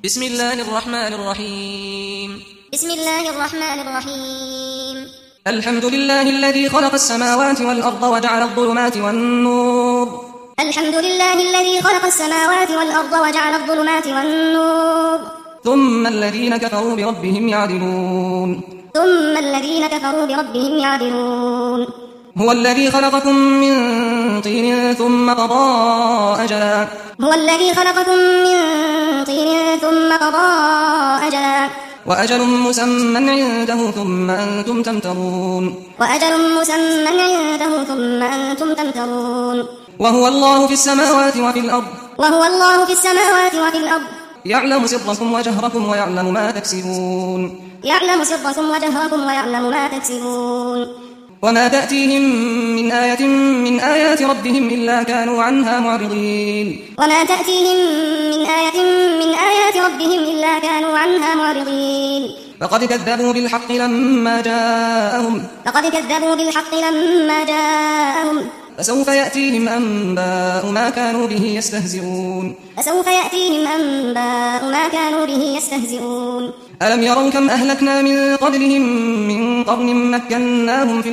بسم الله الرحمن الرحيم بسم الله الرحمن الرحيم الحمد لله الذي خلق السماوات والأرض وجعل الظلمات والنور الحمد لله الذي خلق السماوات والأرض وجعل الظلمات والنور ثم الذين كفروا بربهم يعدلون ثم الذين كفروا بربهم يعدلون هو الذي خلقكم من طين ثم قضى أجلا هو الذي خلقكم من طين ثم قضى أجلا وأجل مسمى عنده ثم أنتم تمترون وأجل مسمى عنده ثم أنتم تمترون وهو الله في السماوات وفي الأرض وهو الله في السماوات وفي الأرض يعلم سركم وجهركم ويعلم ما تكسبون يعلم سركم وجهركم ويعلم ما تكسبون وما تأتيهم من آية من آيات ربهم إلا كانوا عنها معرضين وما تأتيهم من آية من آيات ربهم إلا كانوا عنها معرضين فقد كذبوا بالحق لما جاءهم فسوف يأتيهم أنباء ما كانوا به يستهزئون ألم يروا كم أهلكنا من قبلهم من قرن مكناهم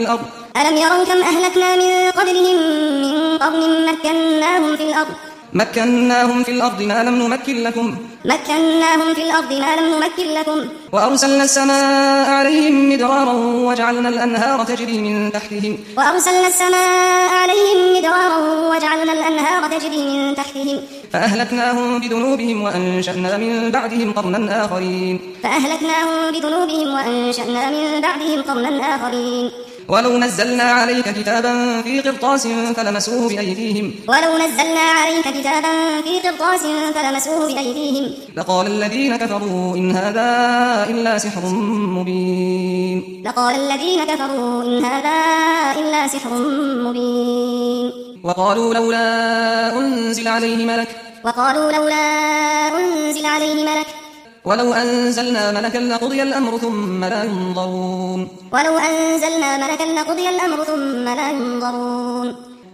في الأرض ما لم نمكن لكم وأرسلنا السماء عليهم مدرارا وجعلنا الأنهار تجري من تحتهم فأهلكناهم بذنوبهم وأنشأنا من بعدهم قرنا آخرين ولو نزلنا عليك كتابا في قرطاس فلمسوه بأيديهم لقال الذين كفروا إن هذا إلا سحر مبين وقالوا لولا أنزل عليه ملك ولو أنزلنا ملكا لقضي الأمر ثم لا ينظرون